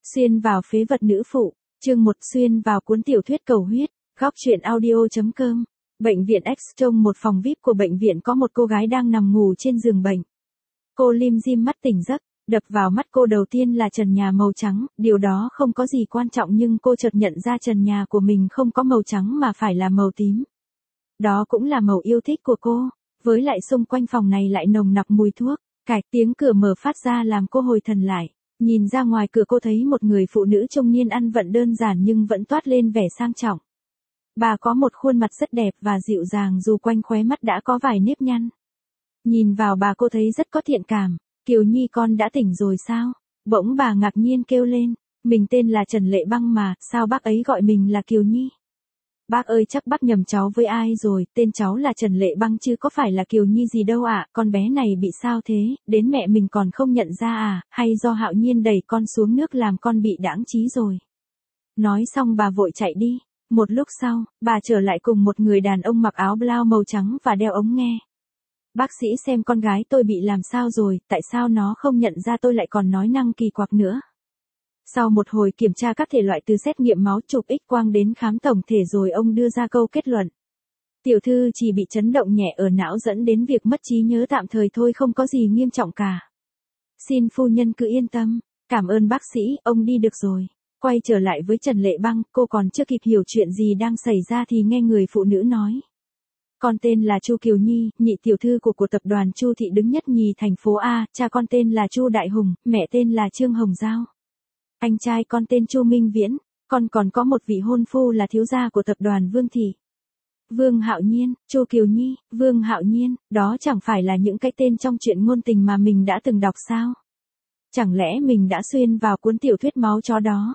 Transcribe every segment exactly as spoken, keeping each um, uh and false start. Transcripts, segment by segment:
Xuyên vào phế vật nữ phụ, chương một xuyên vào cuốn tiểu thuyết cầu huyết, góc truyện audio.com. Bệnh viện X trong một phòng vi ai pi của bệnh viện có một cô gái đang nằm ngủ trên giường bệnh. Cô lim dim mắt tỉnh giấc, đập vào mắt cô đầu tiên là trần nhà màu trắng, điều đó không có gì quan trọng nhưng cô chợt nhận ra trần nhà của mình không có màu trắng mà phải là màu tím. Đó cũng là màu yêu thích của cô, với lại xung quanh phòng này lại nồng nặc mùi thuốc, cạch tiếng cửa mở phát ra làm cô hồi thần lại. Nhìn ra ngoài cửa cô thấy một người phụ nữ trung niên ăn vận đơn giản nhưng vẫn toát lên vẻ sang trọng. Bà có một khuôn mặt rất đẹp và dịu dàng dù quanh khóe mắt đã có vài nếp nhăn. Nhìn vào bà cô thấy rất có thiện cảm. Kiều Nhi con đã tỉnh rồi sao? Bỗng bà ngạc nhiên kêu lên. Mình tên là Trần Lệ Băng mà, sao bác ấy gọi mình là Kiều Nhi? Bác ơi chắc bác nhầm cháu với ai rồi, tên cháu là Trần Lệ Băng chứ có phải là Kiều Nhi gì đâu ạ, con bé này bị sao thế, đến mẹ mình còn không nhận ra à, hay do Hạo Nhiên đẩy con xuống nước làm con bị đãng trí rồi. Nói xong bà vội chạy đi, một lúc sau, bà trở lại cùng một người đàn ông mặc áo blau màu trắng và đeo ống nghe. Bác sĩ xem con gái tôi bị làm sao rồi, tại sao nó không nhận ra tôi lại còn nói năng kỳ quặc nữa. Sau một hồi kiểm tra các thể loại từ xét nghiệm máu chụp X-quang đến khám tổng thể rồi ông đưa ra câu kết luận. Tiểu thư chỉ bị chấn động nhẹ ở não dẫn đến việc mất trí nhớ tạm thời thôi, không có gì nghiêm trọng cả. Xin phu nhân cứ yên tâm, cảm ơn bác sĩ, ông đi được rồi. Quay trở lại với Trần Lệ Băng, cô còn chưa kịp hiểu chuyện gì đang xảy ra thì nghe người phụ nữ nói. Con tên là Chu Kiều Nhi, nhị tiểu thư của của tập đoàn Chu Thị đứng nhất nhì thành phố A, cha con tên là Chu Đại Hùng, mẹ tên là Trương Hồng Giao. Anh trai con tên Chu Minh Viễn, con còn có một vị hôn phu là thiếu gia của tập đoàn Vương Thị. Vương Hạo Nhiên, Chu Kiều Nhi, Vương Hạo Nhiên, đó chẳng phải là những cái tên trong truyện ngôn tình mà mình đã từng đọc sao? Chẳng lẽ mình đã xuyên vào cuốn tiểu thuyết máu chó đó?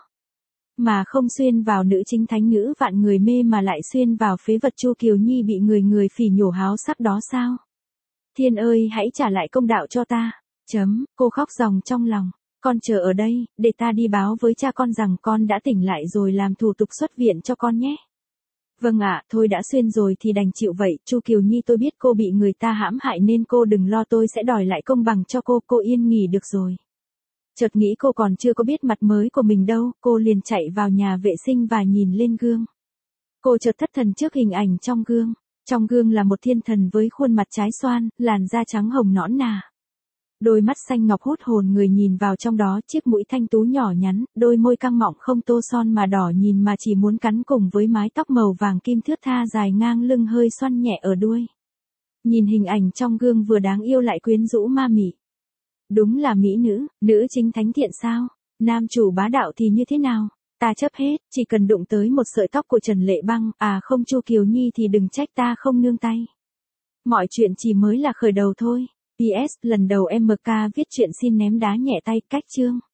Mà không xuyên vào nữ chính thánh nữ vạn người mê mà lại xuyên vào phế vật Chu Kiều Nhi bị người người phỉ nhổ háo sắc đó sao? Thiên ơi hãy trả lại công đạo cho ta. Chấm, cô khóc ròng trong lòng. Con chờ ở đây, để ta đi báo với cha con rằng con đã tỉnh lại rồi làm thủ tục xuất viện cho con nhé. Vâng ạ, thôi đã xuyên rồi thì đành chịu vậy, Chu Kiều Nhi tôi biết cô bị người ta hãm hại nên cô đừng lo, tôi sẽ đòi lại công bằng cho cô, cô yên nghỉ được rồi. Chợt nghĩ cô còn chưa có biết mặt mới của mình đâu, cô liền chạy vào nhà vệ sinh và nhìn lên gương. Cô chợt thất thần trước hình ảnh trong gương. Trong gương là một thiên thần với khuôn mặt trái xoan, làn da trắng hồng nõn nà. Đôi mắt xanh ngọc hút hồn người nhìn vào trong đó, chiếc mũi thanh tú nhỏ nhắn, đôi môi căng mọng không tô son mà đỏ nhìn mà chỉ muốn cắn, cùng với mái tóc màu vàng kim thướt tha dài ngang lưng hơi xoăn nhẹ ở đuôi. Nhìn hình ảnh trong gương vừa đáng yêu lại quyến rũ ma mị. Đúng là mỹ nữ, nữ chính thánh thiện sao? Nam chủ bá đạo thì như thế nào? Ta chấp hết, chỉ cần đụng tới một sợi tóc của Trần Lệ Băng, à không Chu Kiều Nhi thì đừng trách ta không nương tay. Mọi chuyện chỉ mới là khởi đầu thôi. pê ét lần đầu em ca viết chuyện xin ném đá nhẹ tay, cách chương.